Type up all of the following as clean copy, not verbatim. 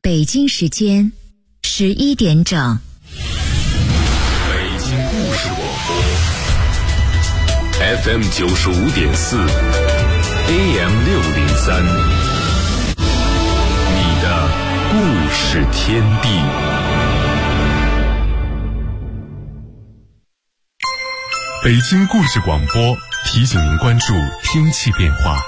北京时间11点整。 北京故事广播 FM 95.4 AM 603，你的故事天地。北京故事广播提醒您关注天气变化。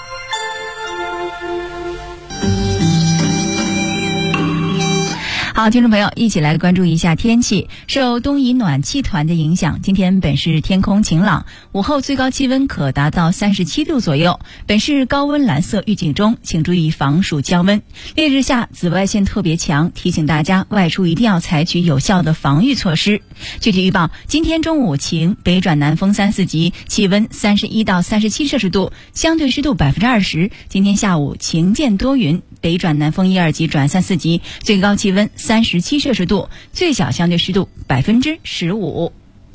好，听众朋友，一起来关注一下天气。受东移暖气团的影响，今天本市天空晴朗，午后最高气温可达到37度左右。本市高温蓝色预警中，请注意防暑降温。烈日下紫外线特别强，提醒大家外出一定要采取有效的防御措施。具体预报：今天中午晴，北转南风3、4级，气温31到37摄氏度，相对湿度20%。今天下午晴间多云，北转南风1、2级转3、4级，最高气温37摄氏度，最小相对湿度15%。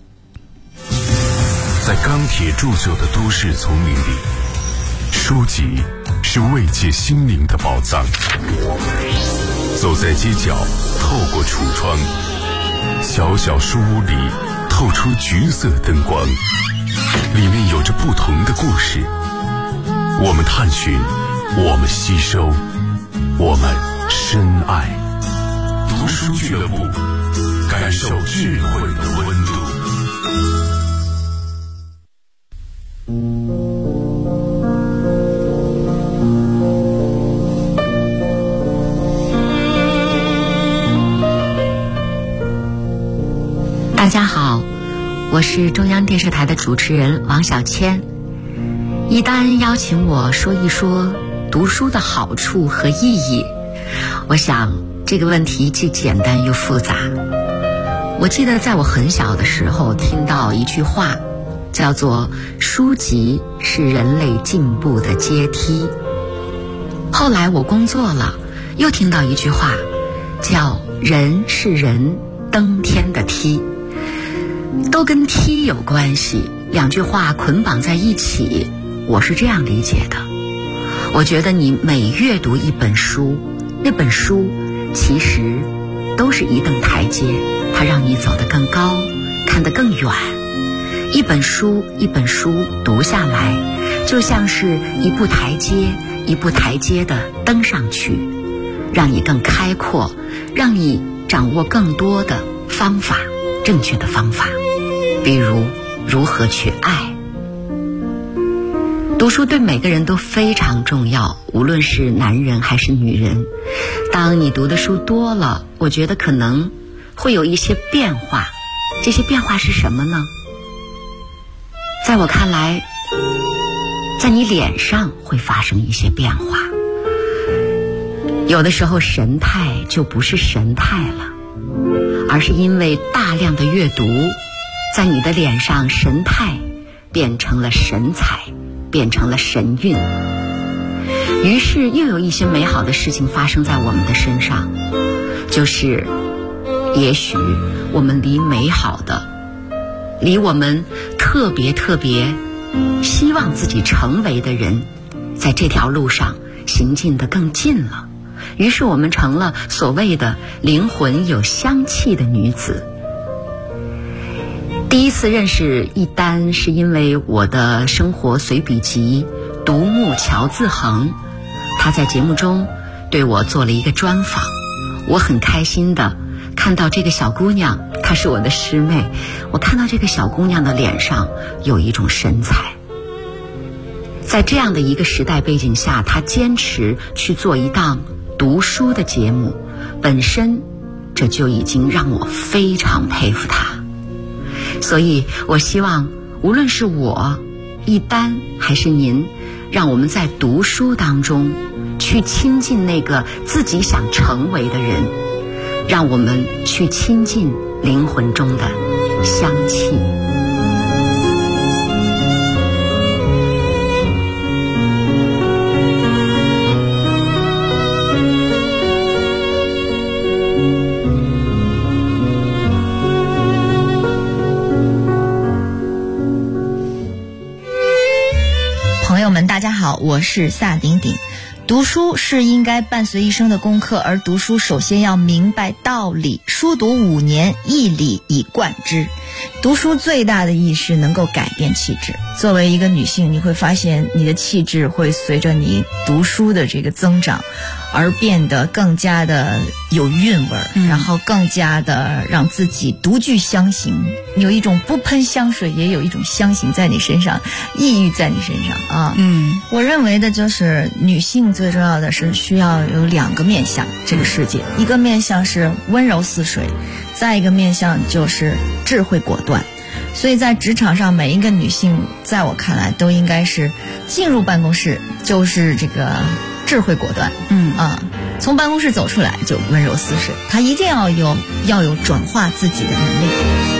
在钢铁铸就的都市丛林里，书籍是慰藉心灵的宝藏。走在街角，透过橱窗，小小书屋里透出橘色灯光，里面有着不同的故事。我们探寻，我们吸收，我们深爱。读书俱乐部，感受智慧的温度。 大家好，我是中央电视台的主持人王小千。一丹邀请我说一说读书的好处和意义，我想这个问题既简单又复杂。我记得在我很小的时候听到一句话，叫做书籍是人类进步的阶梯。后来我工作了，又听到一句话，叫人是人登天的梯，都跟梯有关系，两句话捆绑在一起，我是这样理解的。我觉得你每阅读一本书，那本书其实都是一等台阶，它让你走得更高，看得更远。一本书一本书读下来，就像是一步台阶一步台阶的登上去，让你更开阔，让你掌握更多的方法，正确的方法，比如如何去爱。读书对每个人都非常重要，无论是男人还是女人。当你读的书多了，我觉得可能会有一些变化。这些变化是什么呢？在我看来，在你脸上会发生一些变化。有的时候神态就不是神态了，而是因为大量的阅读，在你的脸上神态变成了神采，变成了神韵。于是又有一些美好的事情发生在我们的身上，就是也许我们离美好的，离我们特别希望自己成为的人，在这条路上行进得更近了。于是我们成了所谓的灵魂有香气的女子。第一次认识一丹是因为我的生活随笔集独木桥自横，他在节目中对我做了一个专访。我很开心的看到这个小姑娘，她是我的师妹，我看到这个小姑娘的脸上有一种神采。在这样的一个时代背景下，她坚持去做一档读书的节目，本身这就已经让我非常佩服她。所以我希望无论是我一丹还是您，让我们在读书当中去亲近那个自己想成为的人，让我们去亲近灵魂中的香气。 朋友们大家好，我是萨顶顶。 读书是应该伴随一生的功课，而读书首先要明白道理。书读5年，一理以贯之。读书最大的意义是能够改变气质。作为一个女性，你会发现你的气质会随着你读书的这个增长而变得更加的有韵味，然后更加的让自己独具香型，有一种不喷香水也有一种香型在你身上，抑郁在你身上啊。我认为的就是女性最重要的是需要有2个面向这个世界，一个面向是温柔似水，再一个面向就是智慧果断。所以在职场上，每一个女性在我看来都应该是进入办公室就是这个智慧果断，从办公室走出来就温柔似水，她一定要有转化自己的能力。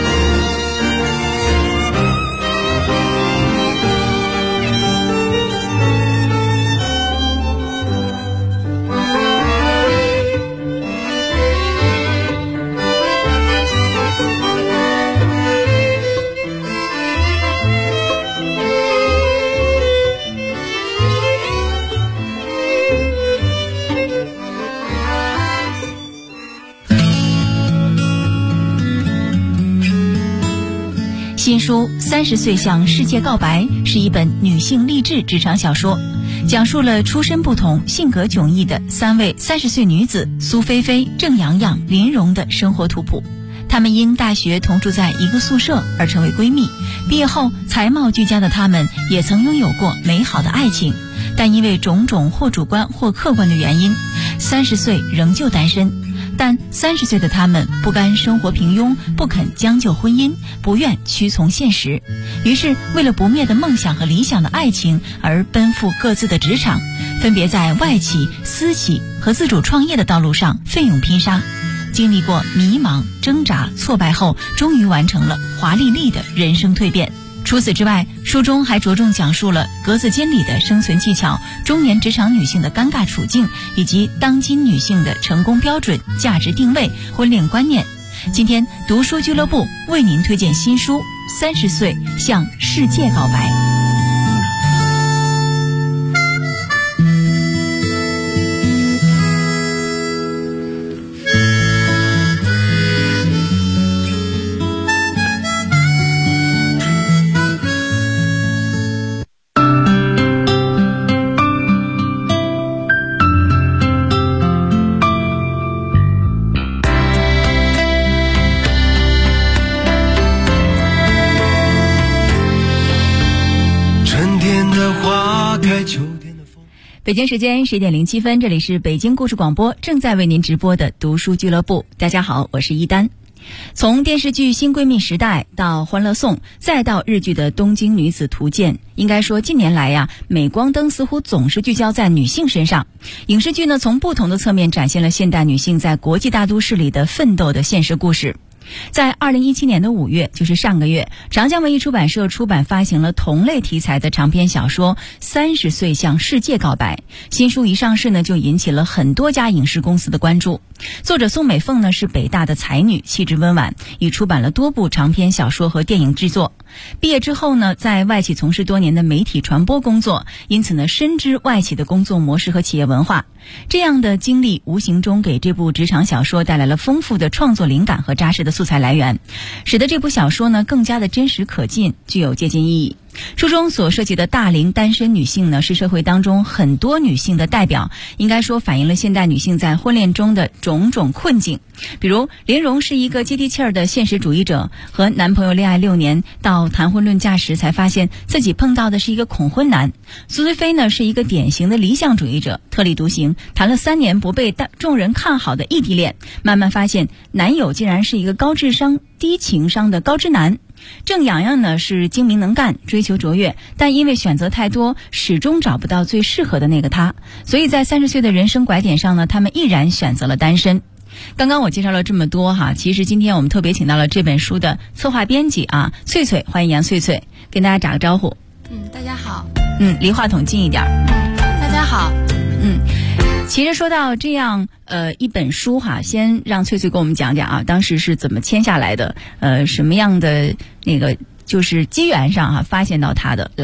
新书《30岁向世界告白》是一本女性励志职场小说，讲述了出身不同、性格迥异的3位30岁女子苏菲菲、郑阳阳、林蓉的生活图谱。她们因大学同住在一个宿舍而成为闺蜜，毕业后才貌俱佳的她们也曾拥有过美好的爱情，但因为种种或主观或客观的原因，30岁仍旧单身。但30岁的他们不甘生活平庸，不肯将就婚姻，不愿屈从现实，于是为了不灭的梦想和理想的爱情而奔赴各自的职场，分别在外企、私企和自主创业的道路上奋勇拼杀，经历过迷茫、挣扎、挫败后，终于完成了华丽丽的人生蜕变。除此之外，书中还着重讲述了格子间里的生存技巧、中年职场女性的尴尬处境，以及当今女性的成功标准、价值定位、婚恋观念。今天读书俱乐部为您推荐新书《30岁向世界告白》。北京时间11点07分，这里是北京故事广播，正在为您直播的读书俱乐部。大家好，我是一丹。从电视剧《新闺蜜时代》到《欢乐颂》，再到日剧的《东京女子图鉴》，应该说近年来呀，镁光灯似乎总是聚焦在女性身上。影视剧呢，从不同的侧面展现了现代女性在国际大都市里的奋斗的现实故事。在2017年的5月，就是上个月，长江文艺出版社出版发行了同类题材的长篇小说《30岁向世界告白》。新书一上市呢，就引起了很多家影视公司的关注。作者宋美凤呢是北大的才女，气质温婉，已出版了多部长篇小说和电影制作。毕业之后呢，在外企从事多年的媒体传播工作，因此呢深知外企的工作模式和企业文化。这样的经历无形中给这部职场小说带来了丰富的创作灵感和扎实的素材来源，使得这部小说呢更加的真实可近，具有借鉴意义。书中所涉及的大龄单身女性呢，是社会当中很多女性的代表，应该说反映了现代女性在婚恋中的种种困境。比如林蓉是一个接地气儿的现实主义者，和男朋友恋爱6年，到谈婚论嫁时才发现自己碰到的是一个恐婚男。苏菲菲呢是一个典型的理想主义者，特立独行，谈了3年不被众人看好的异地恋，慢慢发现男友竟然是一个高智商低情商的高知男。郑阳阳呢是精明能干，追求卓越，但因为选择太多，始终找不到最适合的那个他，所以在30岁的人生拐点上呢，他们毅然选择了单身。刚刚我介绍了这么多哈，其实今天我们特别请到了这本书的策划编辑啊，翠翠，欢迎杨翠翠，跟大家打个招呼。 大家好。 离话筒近一点。 大家好。 其实说到这样一本书哈，先让翠翠跟我们讲讲啊，当时是怎么签下来的，什么样的那个就是机缘上哈发现到它的来。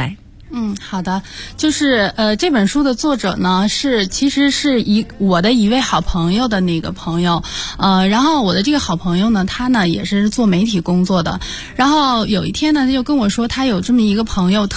好的，就是这本书的作者呢其实是我的一位好朋友的那个朋友，然后我的这个好朋友呢，他呢也是做媒体工作的，然后有一天呢，他就跟我说，他有这么一个朋友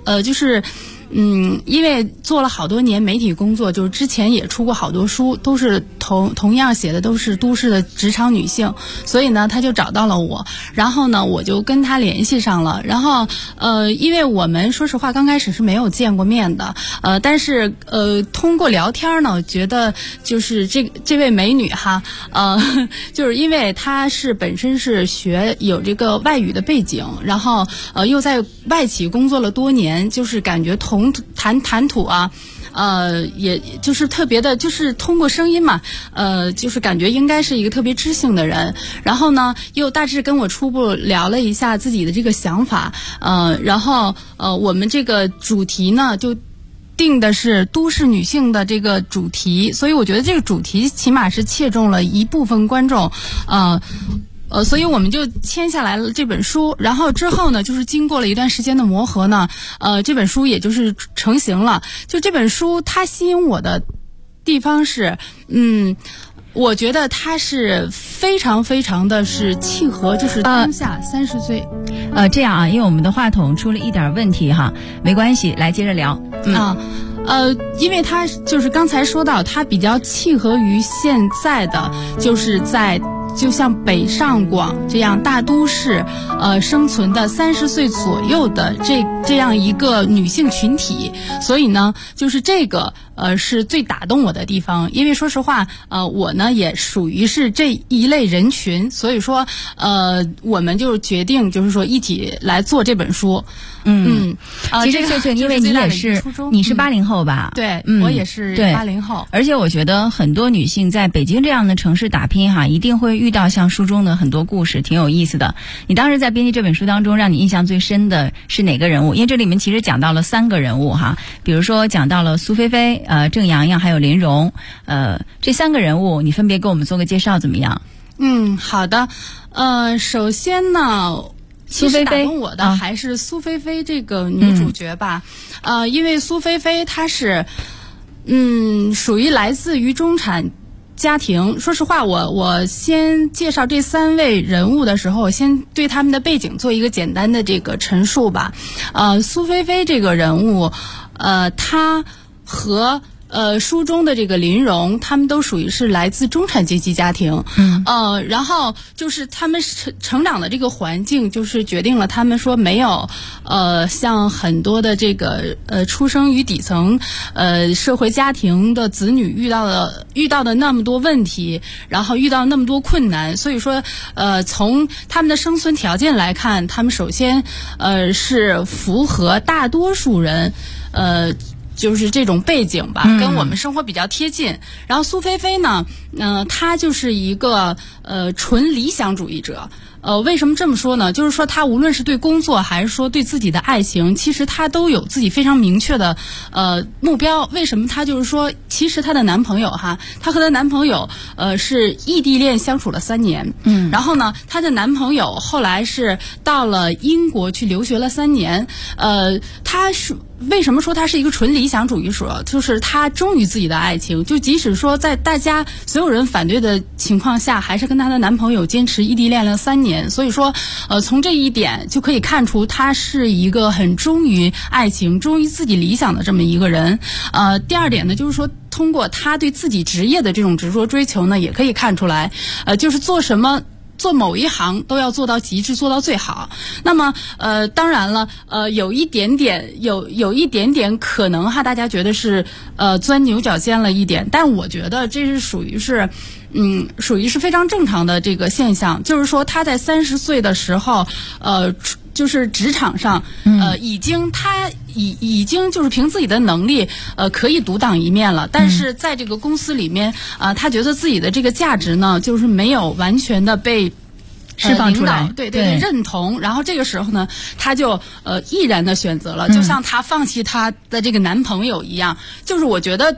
因为做了好多年媒体工作，就是之前也出过好多书，都是同样写的都是都市的职场女性，所以呢他就找到了我，然后呢我就跟他联系上了，然后因为我们说实话刚开始是没有见过面的，但是通过聊天呢，我觉得就是这位美女哈，就是因为她是本身是有这个外语的背景，然后又在外企工作了多年，就是感觉谈吐啊，也就是特别的，就是通过声音嘛，就是感觉应该是一个特别知性的人。然后呢，又大致跟我初步聊了一下自己的这个想法，然后我们这个主题呢就定的是都市女性的这个主题，所以我觉得这个主题起码是切中了一部分观众，所以我们就签下来了这本书，然后之后呢，就是经过了一段时间的磨合呢，这本书也就是成型了。就这本书它吸引我的地方是，我觉得它是非常非常的是契合，就是当下30岁。 这样啊，因为我们的话筒出了一点问题哈，没关系，来接着聊。 因为它就是刚才说到，它比较契合于现在的，就是就像北上广这样大都市，生存的30岁左右的这样一个女性群体，所以呢，就是这个是最打动我的地方。因为说实话，我呢也属于是这一类人群，所以说我们就决定就是说一起来做这本书。 其实这因为你也是你是80后吧？ 对，我也是80后。 而且我觉得很多女性在北京这样的城市打拼哈，一定会遇到像书中的很多故事，挺有意思的。你当时在编辑这本书当中，让你印象最深的是哪个人物？因为这里面其实讲到了3个人物哈，比如说讲到了苏菲菲、郑阳阳还有林荣，这3个人物你分别给我们做个介绍怎么样？ 好的。首先呢，其实打动我的还是苏菲菲这个女主角吧，因为苏菲菲她是，属于来自于中产家庭。说实话，我先介绍这3位人物的时候，先对他们的背景做一个简单的这个陈述吧。苏菲菲这个人物，她和书中的这个林荣，他们都属于是来自中产阶级家庭，然后就是他们成长的这个环境，就是决定了他们说没有像很多的这个出生于底层社会家庭的子女遇到的那么多问题，然后遇到那么多困难，所以说从他们的生存条件来看，他们首先是符合大多数人就是这种背景吧，跟我们生活比较贴近。然后苏菲菲呢，她就是一个纯理想主义者。为什么这么说呢？就是说她无论是对工作还是说对自己的爱情，其实她都有自己非常明确的目标。为什么她就是说，其实她的男朋友哈，她和她男朋友是异地恋相处了3年，然后呢，她的男朋友后来是到了英国去留学了3年，她是。为什么说他是一个纯理想主义者？就是他忠于自己的爱情，就即使说在大家所有人反对的情况下，还是跟她的男朋友坚持异地恋了3年。所以说，从这一点就可以看出，他是一个很忠于爱情、忠于自己理想的这么一个人。第二点呢，就是说，通过他对自己职业的这种执着追求呢，也可以看出来，就是做某一行都要做到极致，做到最好。那么当然了，有一点点可能哈，大家觉得是钻牛角尖了一点，但我觉得这是属于是非常正常的这个现象。就是说他在30岁的时候，就是职场上，已经就是凭自己的能力，可以独当一面了。但是在这个公司里面，他觉得自己的这个价值呢，就是没有完全的被释放出来， 对认同。然后这个时候呢，他就毅然的选择了，就像他放弃他的这个男朋友一样。就是我觉得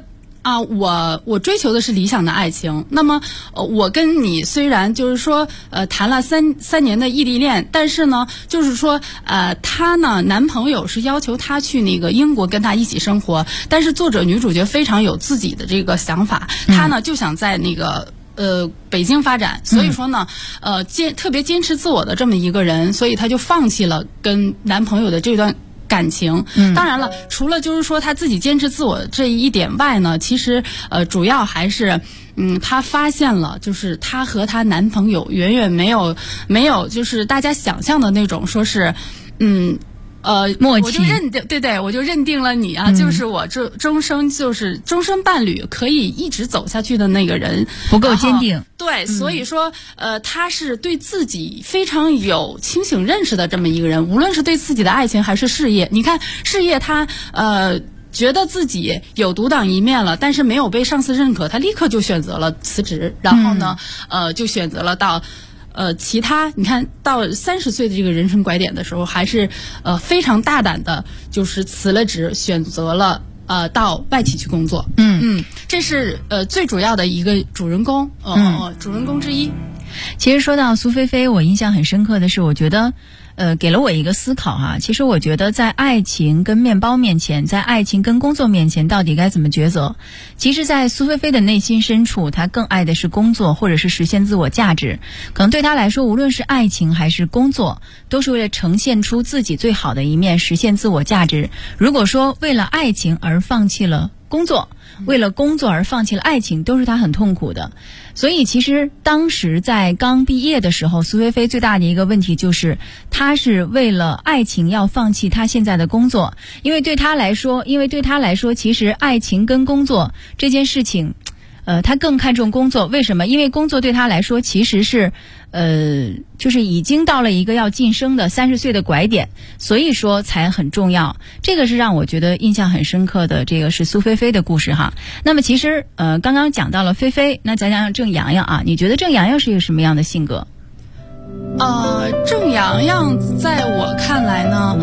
我追求的是理想的爱情。那么，我跟你虽然就是说，谈了三年的异地恋，但是呢，就是说，她呢，男朋友是要求她去那个英国跟他一起生活，但是作者女主角非常有自己的这个想法，她呢就想在那个北京发展，所以说呢，特别坚持自我的这么一个人，所以她就放弃了跟男朋友的这段感情。当然了，除了就是说她自己坚持自我这一点外呢，其实主要还是她发现了，就是她和她男朋友远远没有就是大家想象的那种说是默契， 我就我就认定了你啊，就是我终身伴侣，可以一直走下去的那个人， 不够坚定。 对，所以说他是对自己非常有清醒认识的这么一个人，无论是对自己的爱情还是事业。你看事业他觉得自己有独当一面了，但是没有被上司认可，他立刻就选择了辞职，然后呢就选择了到其他，你看到30岁的这个人生拐点的时候，还是非常大胆的，就是辞了职，选择了到外企去工作。这是最主要的一个主人公，主人公之一。 其实说到苏菲菲，我印象很深刻的是，我觉得给了我一个思考哈。其实我觉得在爱情跟面包面前，在爱情跟工作面前，到底该怎么抉择？其实在苏菲菲的内心深处，她更爱的是工作，或者是实现自我价值。可能对她来说，无论是爱情还是工作，都是为了呈现出自己最好的一面，实现自我价值。如果说为了爱情而放弃了工作，为了工作而放弃了爱情，都是她很痛苦的。所以其实当时在刚毕业的时候，苏菲菲最大的一个问题就是她是为了爱情要放弃她现在的工作，因为对她来说其实爱情跟工作这件事情她更看重工作。为什么？因为工作对她来说其实是就是已经到了一个要晋升的30岁的拐点，所以说才很重要。这个是让我觉得印象很深刻的，这个是苏菲菲的故事哈。那么其实刚刚讲到了菲菲，那咱讲郑阳阳啊，你觉得郑阳阳是一个什么样的性格？ 郑阳阳在我看来呢，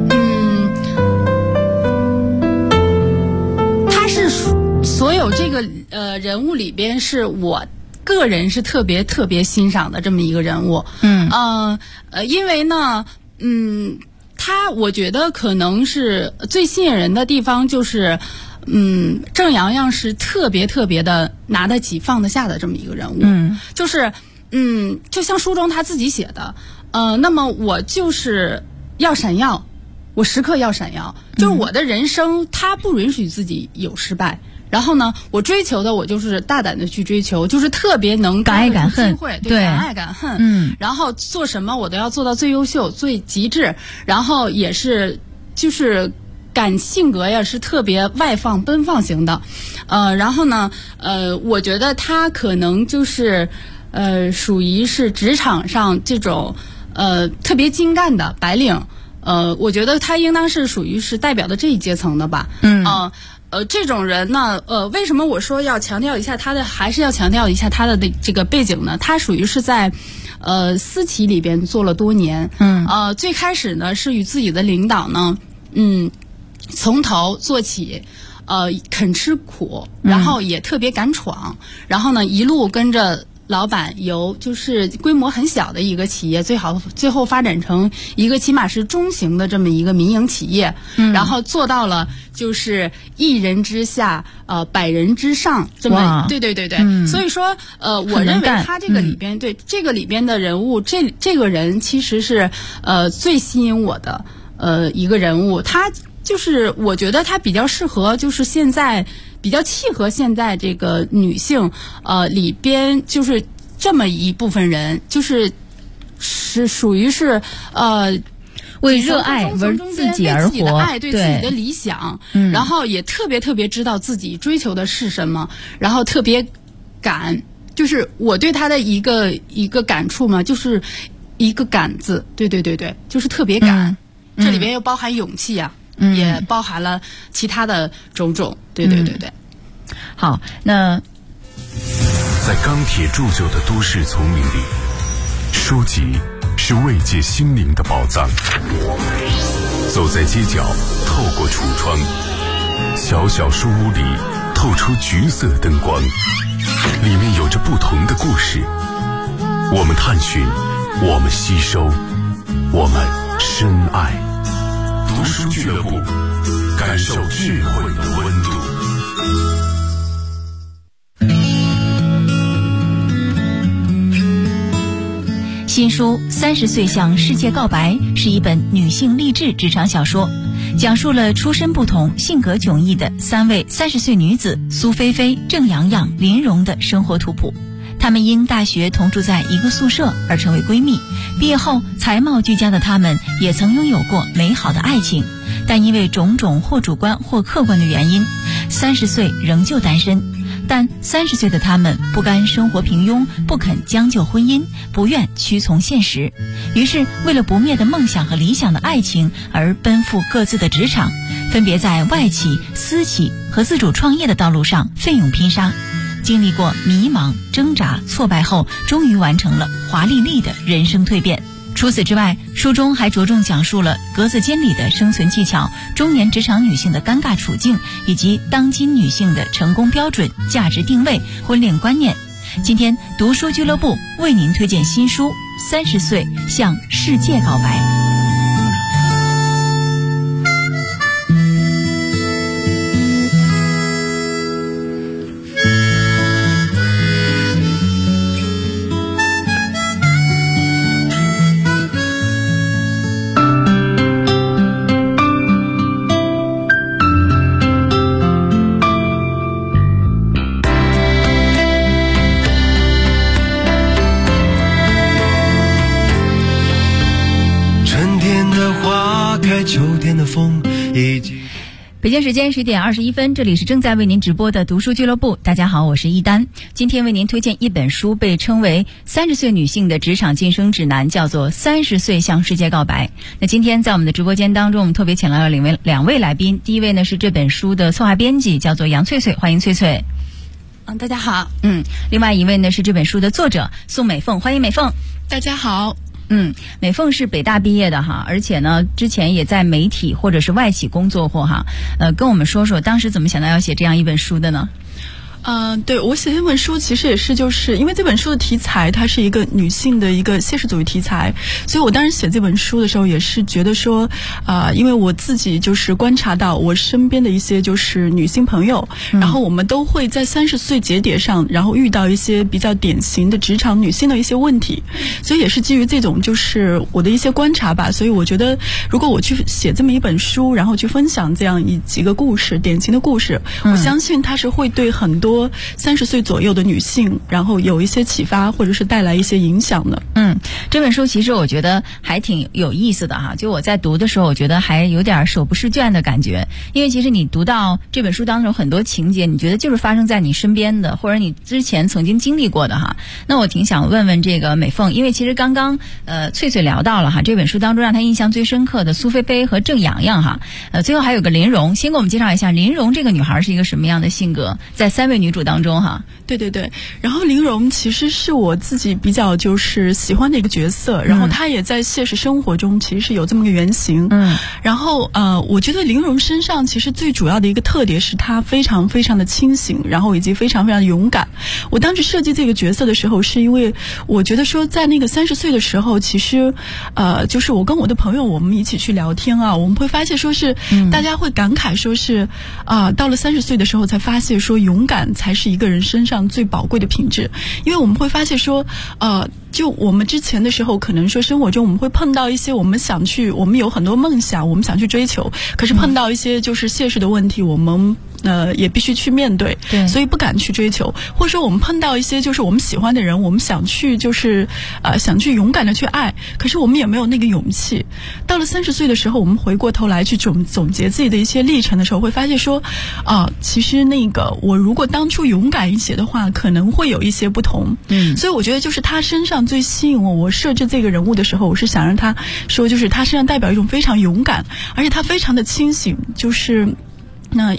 他是所有这个人物里边是我个人是特别欣赏的这么一个人物。因为呢，他我觉得可能是最吸引人的地方就是郑阳阳是特别的拿得起放得下的这么一个人物。就是就像书中他自己写的，那么我就是要闪耀，我时刻要闪耀，就是我的人生他不允许自己有失败。然后呢，我追求的我就是大胆的去追求，就是特别能敢爱敢恨， 对，敢爱敢恨。然后做什么我都要做到最优秀、最极致。然后也是就是性格呀是特别外放、奔放型的。然后呢，我觉得他可能就是属于是职场上这种特别精干的白领。我觉得他应当是属于是代表的这一阶层的吧。这种人呢，为什么我说要强调一下他的，还是要强调一下他的这个背景呢？他属于是在私企里边做了多年。最开始呢是与自己的领导呢，从头做起，肯吃苦，然后也特别敢闯，然后呢一路跟着老板由就是规模很小的一个企业，最后发展成一个起码是中型的这么一个民营企业。然后做到了就是1人之下100人之上这么。对。所以说我认为他这个里边，对这个里边的人物，这个人其实是最吸引我的一个人物。他就是我觉得他比较适合，就是现在比较契合现在这个女性里边就是这么一部分人，就是属于是为热爱为自己而活， 对自己的爱，对自己的理想，然后也特别知道自己追求的是什么，然后特别敢，就是我对他的一个感触嘛，就是一个敢字，对，就是特别敢。这里边又包含勇气啊。也包含了其他的种种，对。 好，那在钢铁铸就的都市丛林里，书籍是慰藉心灵的宝藏。走在街角，透过橱窗，小书屋里，透透出橘色灯光，里面有着不同的故事。我们探寻，我们吸收，我们深爱。读书俱乐部，感受智慧的温度。 新书《30岁向世界告白》是一本女性励志职场小说，讲述了出身不同、性格迥异的3位30岁女子苏菲菲、郑阳阳、林蓉的生活图谱。她们因大学同住在一个宿舍而成为闺蜜，毕业后才貌俱佳的她们也曾拥有过美好的爱情，但因为种种或主观或客观的原因，30岁仍旧单身。但30岁的他们不甘生活平庸，不肯将就婚姻，不愿屈从现实，于是为了不灭的梦想和理想的爱情而奔赴各自的职场，分别在外企、私企和自主创业的道路上奋勇拼杀，经历过迷茫、挣扎、挫败后，终于完成了华丽丽的人生蜕变。除此之外，书中还着重讲述了格子间里的生存技巧、中年职场女性的尴尬处境，以及当今女性的成功标准、价值定位、婚恋观念。今天读书俱乐部为您推荐新书《30岁向世界告白》。北京时间10点21分，这里是正在为您直播的读书俱乐部。大家好，我是一丹。今天为您推荐一本书，被称为30岁女性的职场晋升指南，叫做《30岁向世界告白》。那今天在我们的直播间当中，我们特别请来了两位来宾。第一位呢是这本书的策划编辑，叫做杨翠翠，欢迎翠翠。 大家好。 另外一位呢是这本书的作者宋美凤，欢迎美凤。 大家好。 美凤是北大毕业的哈，而且呢之前也在媒体或者是外企工作过哈。跟我们说说当时怎么想到要写这样一本书的呢？ 对，我写这本书其实也是就是因为这本书的题材它是一个女性的一个现实主义题材，所以我当时写这本书的时候也是觉得说因为我自己就是观察到我身边的一些就是女性朋友，然后我们都会在30岁节点上然后遇到一些比较典型的职场女性的一些问题，所以也是基于这种就是我的一些观察吧，所以我觉得如果我去写这么一本书，然后去分享这样几个故事，典型的故事，我相信它是会对很多30岁左右的女性然后有一些启发或者是带来一些影响的。 这本书其实我觉得还挺有意思的哈，就我在读的时候我觉得还有点手不释卷的感觉，因为其实你读到这本书当中很多情节你觉得就是发生在你身边的，或者你之前曾经经历过的哈。那我挺想问问这个美凤，因为其实刚刚翠翠聊到了哈，这本书当中让她印象最深刻的苏菲菲和郑阳阳哈，最后还有个林蓉，先给我们介绍一下林蓉这个女孩是一个什么样的性格，在3位女主当中哈。 对，然后林蓉其实是我自己比较就是喜欢的一个角色，然后她也在现实生活中其实是有这么个原型。然后我觉得林蓉身上其实最主要的一个特点是她非常非常的清醒，然后以及非常非常的勇敢。我当时设计这个角色的时候是因为我觉得说在那个30岁的时候，其实就是我跟我的朋友我们一起去聊天啊，我们会发现说是大家会感慨说是到了30岁的时候才发现说勇敢才是一个人身上最宝贵的品质。因为我们会发现说就我们之前的时候可能说生活中我们会碰到一些我们有很多梦想我们想去追求，可是碰到一些就是现实的问题我们也必须去面对，所以不敢去追求，或者说我们碰到一些就是我们喜欢的人，我们想去就是想去勇敢的去爱，可是我们也没有那个勇气。到了30岁的时候，我们回过头来去总结自己的一些历程的时候，会发现说其实那个我如果当初勇敢一些的话，可能会有一些不同。所以我觉得就是他身上最吸引我设置这个人物的时候，我是想让他说就是他身上代表一种非常勇敢，而且他非常的清醒，就是因为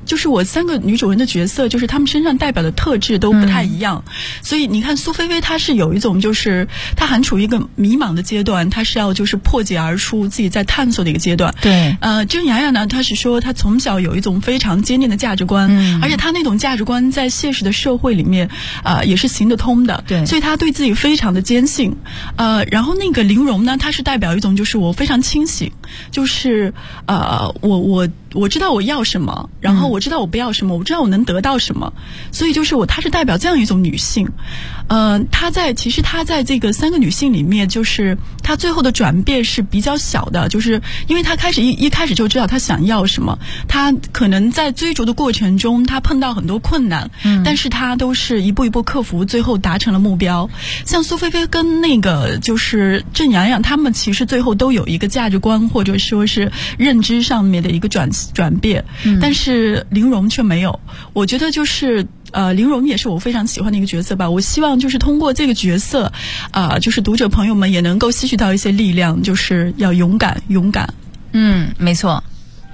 就是我3个女主人的角色，就是她们身上代表的特质都不太一样，所以你看苏菲菲她是有一种就是她还处于一个迷茫的阶段，她是要就是破解而出，自己在探索的一个阶段。 对， 郑雅雅呢，她是说她从小有一种非常坚定的价值观，而且她那种价值观在现实的社会里面也是行得通的， 对， 所以她对自己非常的坚信。然后那个玲珑呢，她是代表一种就是我非常清醒，就是我知道我要什么，然后我知道我不要什么，我知道我能得到什么，所以就是她是代表这样一种女性。其实她在这个3个女性里面，就是她最后的转变是比较小的，就是因为她一开始就知道她想要什么，她可能在追逐的过程中，她碰到很多困难，但是她都是一步一步克服，最后达成了目标。像苏菲菲跟那个就是郑阳阳，他们其实最后都有一个价值观或者说是认知上面的一个转变，但是玲珑却没有。我觉得就是玲珑也是我非常喜欢的一个角色吧。我希望就是通过这个角色，就是读者朋友们也能够吸取到一些力量，就是要勇敢。 没错。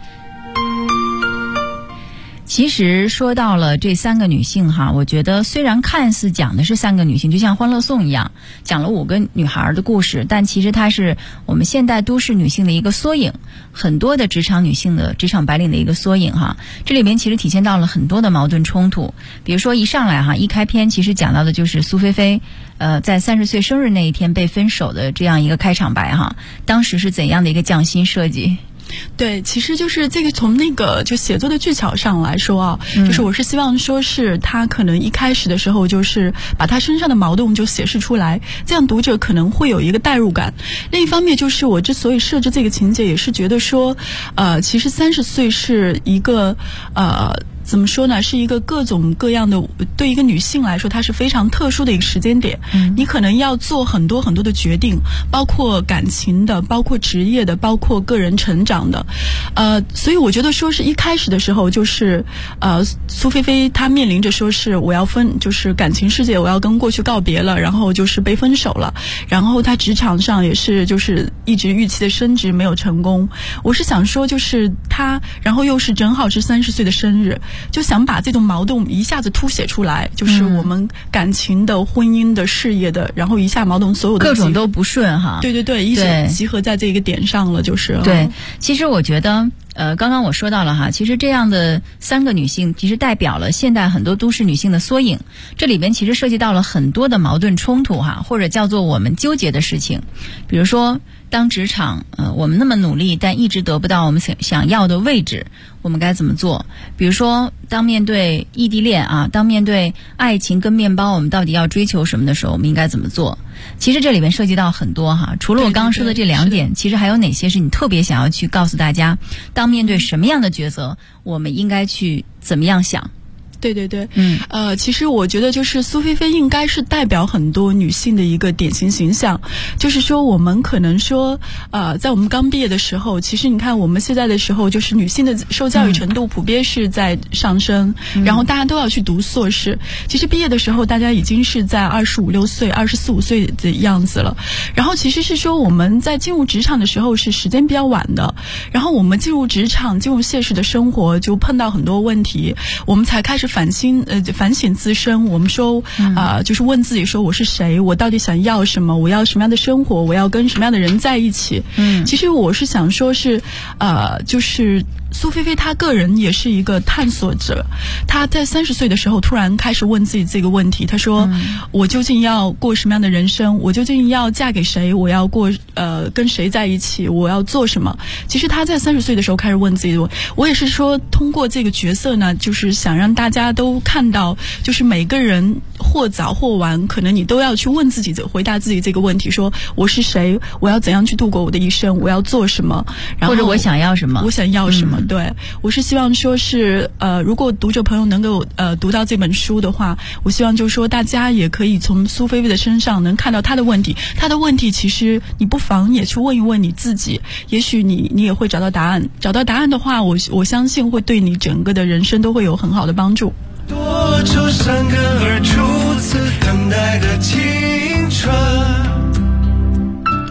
其实说到了这3个女性哈，我觉得虽然看似讲的是3个女性，就像《欢乐颂》一样，讲了5个女孩的故事，但其实它是我们现代都市女性的一个缩影，很多的职场女性的职场白领的一个缩影哈。这里面其实体现到了很多的矛盾冲突，比如说一上来哈，一开篇其实讲到的就是苏菲菲在30岁生日那一天被分手的这样一个开场白哈，当时是怎样的一个匠心设计？ 对，其实就是这个从那个就写作的技巧上来说啊，就是我是希望说是他可能一开始的时候就是把他身上的矛盾就显示出来，这样读者可能会有一个代入感。另一方面就是我之所以设置这个情节，也是觉得说其实30岁是一个怎么说呢，是一个各种各样的，对一个女性来说它是非常特殊的一个时间点，你可能要做很多很多的决定，包括感情的，包括职业的，包括个人成长的，所以我觉得说是一开始的时候就是苏菲菲她面临着说是我要就是感情世界我要跟过去告别了，然后就是被分手了，然后她职场上也是就是一直预期的升职没有成功。我是想说就是她然后又是正好是30岁的生日，就想把这种矛盾一下子凸显出来，就是我们感情的、婚姻的、事业的，然后一下矛盾所有的各种都不顺哈。 对，一起集合在这个点上了，就是对。其实我觉得刚刚我说到了哈，其实这样的3个女性其实代表了现代很多都市女性的缩影，这里边其实涉及到了很多的矛盾冲突哈，或者叫做我们纠结的事情。比如说当职场我们那么努力但一直得不到我们想要的位置，我们该怎么做？比如说当面对异地恋当面对爱情跟面包，我们到底要追求什么的时候，我们应该怎么做？其实这里面涉及到很多哈，除了我刚刚说的这2点，其实还有哪些是你特别想要去告诉大家，当面对什么样的抉择，我们应该去怎么样想？ 对，其实我觉得就是苏菲菲应该是代表很多女性的一个典型形象，就是说我们可能说在我们刚毕业的时候，其实你看我们现在的时候，就是女性的受教育程度普遍是在上升，然后大家都要去读硕士，其实毕业的时候大家已经是在25、6岁、24、25岁的样子了，然后其实是说我们在进入职场的时候是时间比较晚的，然后我们进入职场进入现实的生活就碰到很多问题，我们才开始反省自身，我们说就是问自己说我是谁，我到底想要什么，我要什么样的生活，我要跟什么样的人在一起。其实我是想说是就是苏菲菲她个人也是一个探索者，她在30岁的时候突然开始问自己这个问题，她说我究竟要过什么样的人生，我究竟要嫁给谁，我要过跟谁在一起，我要做什么。其实她在30岁的时候开始问自己的，我也是说通过这个角色呢，就是想让大家都看到，就是每个人或早或晚可能你都要去问自己，回答自己这个问题，说我是谁，我要怎样去度过我的一生，我要做什么，然后或者我想要什么， 对，我是希望说是如果读者朋友能够读到这本书的话，我希望就是说大家也可以从苏菲菲的身上能看到她的问题，她的问题其实你不妨也去问一问你自己，也许你也会找到答案，找到答案的话，我相信会对你整个的人生都会有很好的帮助。 多愁善感而初次等待的青春。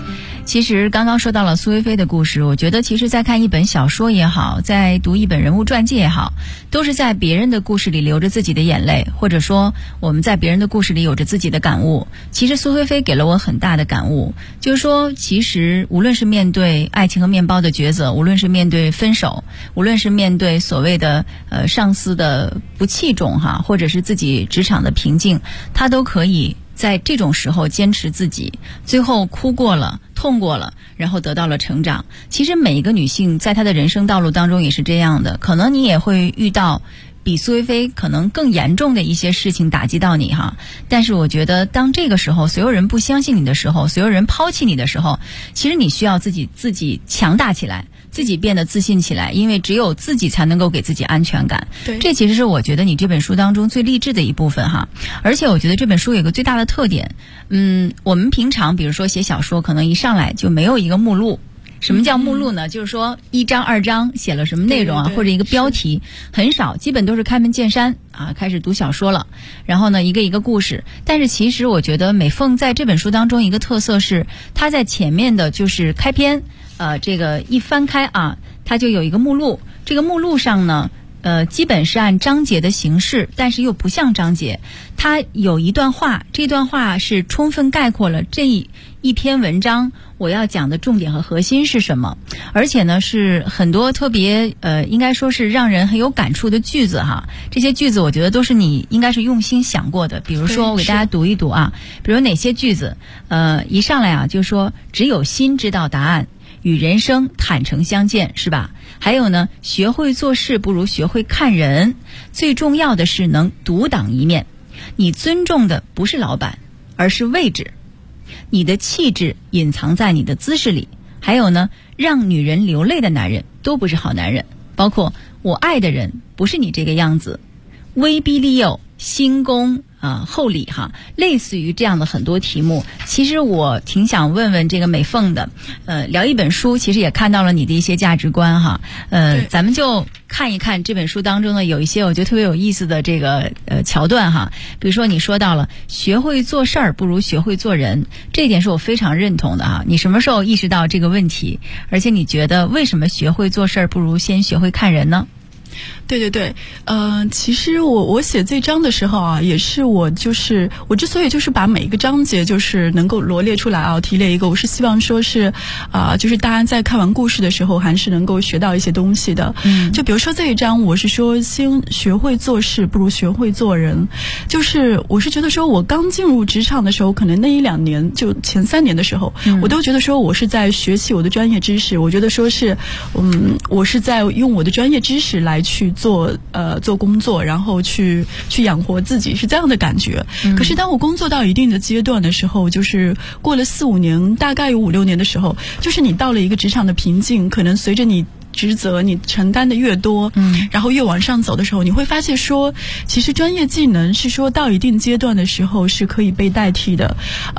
其实刚刚说到了苏菲菲的故事，我觉得其实在看一本小说也好，在读一本人物传记也好，都是在别人的故事里流着自己的眼泪，或者说我们在别人的故事里有着自己的感悟。其实苏菲菲给了我很大的感悟，就是说其实无论是面对爱情和面包的抉择，无论是面对分手，无论是面对所谓的上司的不器重哈，或者是自己职场的瓶颈，他都可以在这种时候坚持自己，最后哭过了，痛过了，然后得到了成长。其实每一个女性在她的人生道路当中也是这样的，可能你也会遇到比苏菲菲可能更严重的一些事情打击到你哈，但是我觉得当这个时候所有人不相信你的时候，所有人抛弃你的时候，其实你需要自己强大起来，自己变得自信起来，因为只有自己才能够给自己安全感。 对， 这其实是我觉得你这本书当中最励志的一部分哈。而且我觉得这本书有个最大的特点，我们平常比如说写小说，可能一上来就没有一个目录。什么叫目录呢？就是说1章2章写了什么内容啊，或者一个标题，很少，基本都是开门见山啊，开始读小说了。然后呢，一个一个故事。但是其实我觉得美凤在这本书当中一个特色是，她在前面的就是开篇，这个一翻开啊，它就有一个目录。这个目录上呢，基本是按章节的形式，但是又不像章节。它有一段话，这段话是充分概括了这一篇文章我要讲的重点和核心是什么，而且呢是很多特别应该说是让人很有感触的句子哈。这些句子我觉得都是你应该是用心想过的。比如说我给大家读一读啊，比如哪些句子，一上来啊就说只有心知道答案，与人生坦诚相见，是吧？还有呢，学会做事不如学会看人，最重要的是能独当一面。你尊重的不是老板，而是位置。你的气质隐藏在你的姿势里。还有呢，让女人流泪的男人都不是好男人。包括我爱的人不是你这个样子，威逼利诱，心恭厚礼哈，类似于这样的很多题目。其实我挺想问问这个美凤的，聊一本书，其实也看到了你的一些价值观哈。咱们就看一看这本书当中呢有一些我觉得特别有意思的这个桥段哈。比如说你说到了学会做事儿不如学会做人，这一点是我非常认同的哈。你什么时候意识到这个问题？而且你觉得为什么学会做事儿不如先学会看人呢？ 对，其实我写这章的时候啊，也是我之所以就是把每一个章节就是能够罗列出来啊，提炼一个，我是希望说是就是大家在看完故事的时候还是能够学到一些东西的。就比如说这一章，我是说先学会做事不如学会做人，就是我是觉得说我刚进入职场的时候，可能那1-2年，就前3年的时候，我都觉得说我是在学习我的专业知识，我觉得说是我是在用我的专业知识来去做工作，然后去养活自己，是这样的感觉。可是当我工作到一定的阶段的时候，就是过了4-5年，大概有5-6年的时候，就是你到了一个职场的瓶颈，可能随着你职责你承担的越多，然后越往上走的时候，你会发现说其实专业技能是说到一定阶段的时候是可以被代替的，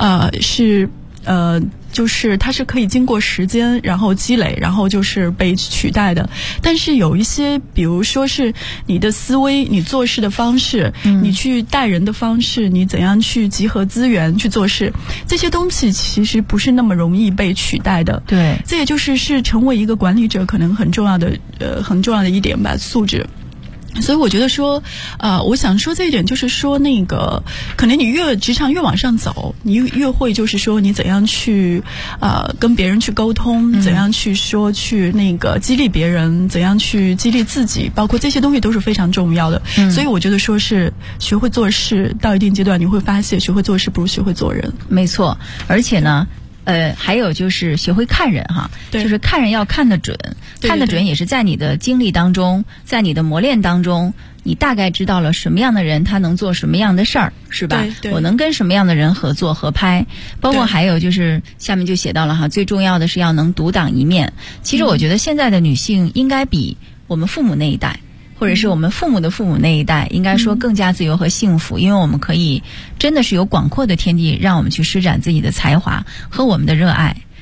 就是它是可以经过时间然后积累，然后就是被取代的。但是有一些比如说是你的思维，你做事的方式，你去待人的方式，你怎样去集合资源去做事，这些东西其实不是那么容易被取代的。 对， 这也是成为一个管理者可能很重要的一点吧，素质。所以我觉得说我想说这一点，就是说那个可能你越职场越往上走，你越会就是说你怎样去跟别人去沟通，怎样去说去那个激励别人，怎样去激励自己，包括这些东西都是非常重要的。所以我觉得说是学会做事，到一定阶段你会发现学会做事不如学会做人。 没错，而且呢还有就是学会看人哈，就是看人要看得准，看得准也是在你的经历当中，在你的磨练当中，你大概知道了什么样的人他能做什么样的事儿，是吧？我能跟什么样的人合作合拍，包括还有就是下面就写到了哈，最重要的是要能独当一面。其实我觉得现在的女性应该比我们父母那一代，或者是我们父母的父母那一代，应该说更加自由和幸福，因为我们可以真的是有广阔的天地让我们去施展自己的才华和我们的热爱。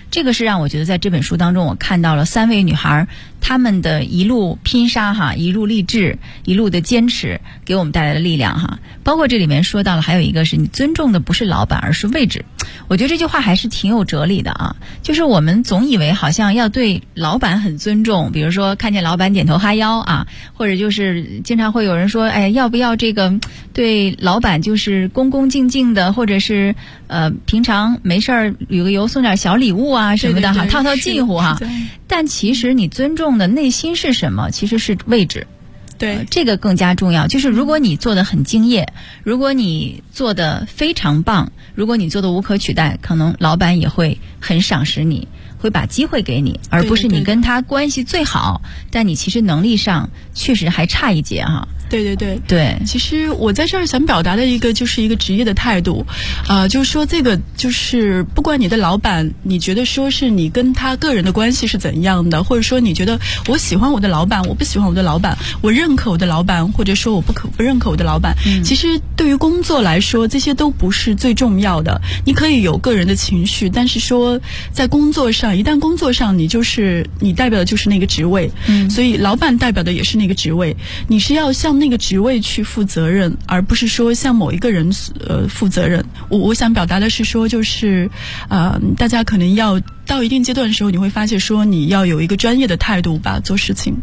这个是让我觉得在这本书当中，我看到了3位女孩她们的一路拼杀哈，一路励志，一路的坚持，给我们带来的力量哈。包括这里面说到了，还有一个是你尊重的不是老板，而是位置。我觉得这句话还是挺有哲理的啊，就是我们总以为好像要对老板很尊重，比如说看见老板点头哈腰啊，或者就是经常会有人说，哎，要不要这个对老板就是恭恭敬敬的，或者是平常没事儿旅个游送点小礼物啊什么的哈，套套近乎哈。但其实你尊重的内心是什么？其实是位置。 对， 这个更加重要。就是如果你做得很敬业，如果你做得非常棒，如果你做得无可取代，可能老板也会很赏识你，会把机会给你，而不是你跟他关系最好，但你其实能力上确实还差一截哈。 对，其实我在这儿想表达的一个就是一个职业的态度，就是说这个就是不管你的老板，你觉得说是你跟他个人的关系是怎样的，或者说你觉得我喜欢我的老板，我不喜欢我的老板，我认可我的老板，或者说我不认可我的老板，其实对于工作来说，这些都不是最重要的。你可以有个人的情绪，但是说在工作上，一旦工作上你代表的就是那个职位，所以老板代表的也是那个职位，你是要向那个职位去负责任，而不是说向某一个人负责任。我想表达的是说，就是大家可能要到一定阶段的时候，你会发现说你要有一个专业的态度吧，做事情。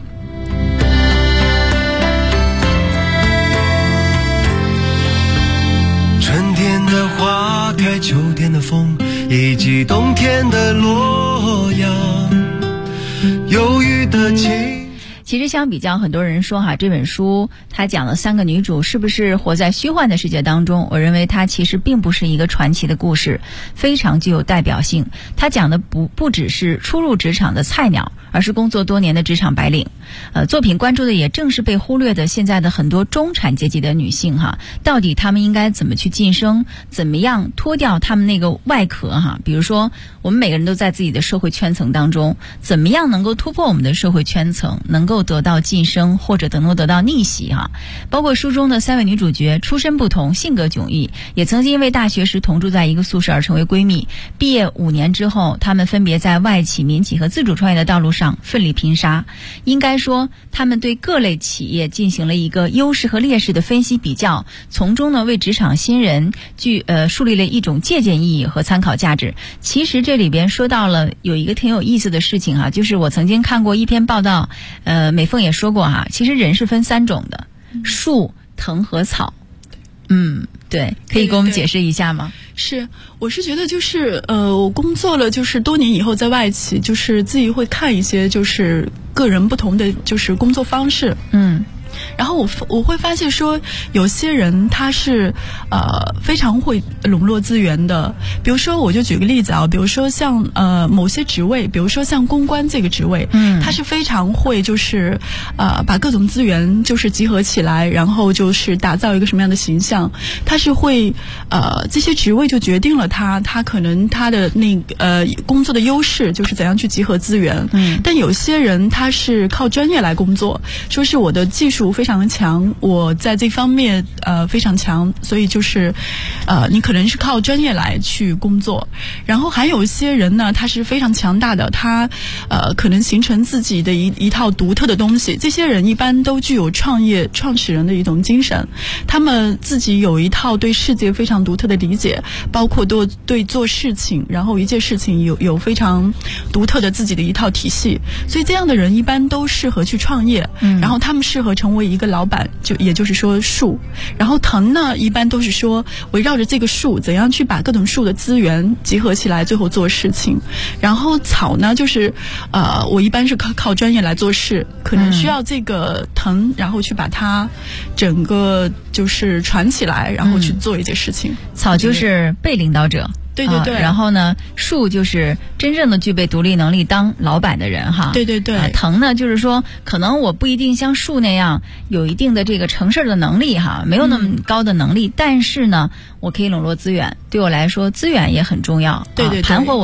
春天的花开，秋天的风，以及冬天的洛阳，忧郁的情。 其实相比较，很多人说哈，这本书它讲了3个女主是不是活在虚幻的世界当中？我认为它其实并不是一个传奇的故事，非常具有代表性。它讲的不只是初入职场的菜鸟，而是工作多年的职场白领。作品关注的也正是被忽略的现在的很多中产阶级的女性哈，到底她们应该怎么去晋升，怎么样脱掉她们那个外壳哈？比如说，我们每个人都在自己的社会圈层当中，怎么样能够突破我们的社会圈层，能够得到晋升，或者能够得到逆袭哈？包括书中的3位女主角，出身不同，性格迥异，也曾经因为大学时同住在一个宿舍而成为闺蜜。毕业5年之后，她们分别在外企、民企和自主创业的道路上奋力拼杀。应该说，他们对各类企业进行了一个优势和劣势的分析比较，从中呢为职场新人树立了一种借鉴意义和参考价值。其实这里边说到了有一个挺有意思的事情哈，就是我曾经看过一篇报道，美凤也说过哈，其实人是分3种的，树、藤和草。对，可以给我们解释一下吗？ 是，我是觉得就是我工作了就是多年以后在外企，就是自己会看一些就是个人不同的就是工作方式。然后我会发现说，有些人他是非常会笼络资源的。比如说，我就举个例子啊，比如说像某些职位，比如说像公关这个职位，他是非常会就是把各种资源就是集合起来，然后就是打造一个什么样的形象。他是会这些职位就决定了他可能他的那个工作的优势就是怎样去集合资源。但有些人他是靠专业来工作，说是我的技术非常强，我在这方面非常强，所以就是你可能是靠专业来去工作。然后还有一些人呢，他是非常强大的，他可能形成自己的一套独特的东西。这些人一般都具有创始人的一种精神，他们自己有一套对世界非常独特的理解，包括对做事情，然后一件事情有非常独特的自己的一套体系。所以这样的人一般都适合去创业，然后他们适合成为一个老板，也就是说树。然后藤呢，一般都是说围绕着这个树，怎样去把各种树的资源集合起来，最后做事情。然后草呢，就是我一般是靠专业来做事，可能需要这个藤，然后去把它整个就是传起来，然后去做一件事情。 草就是被领导者。 对， 然后呢，树就是真正的具备独立能力当老板的人哈。 对， 藤呢，就是说可能我不一定像树那样有一定的这个成事的能力哈，没有那么高的能力，但是呢，我可以笼络资源，对我来说资源也很重要。 对， 盘活我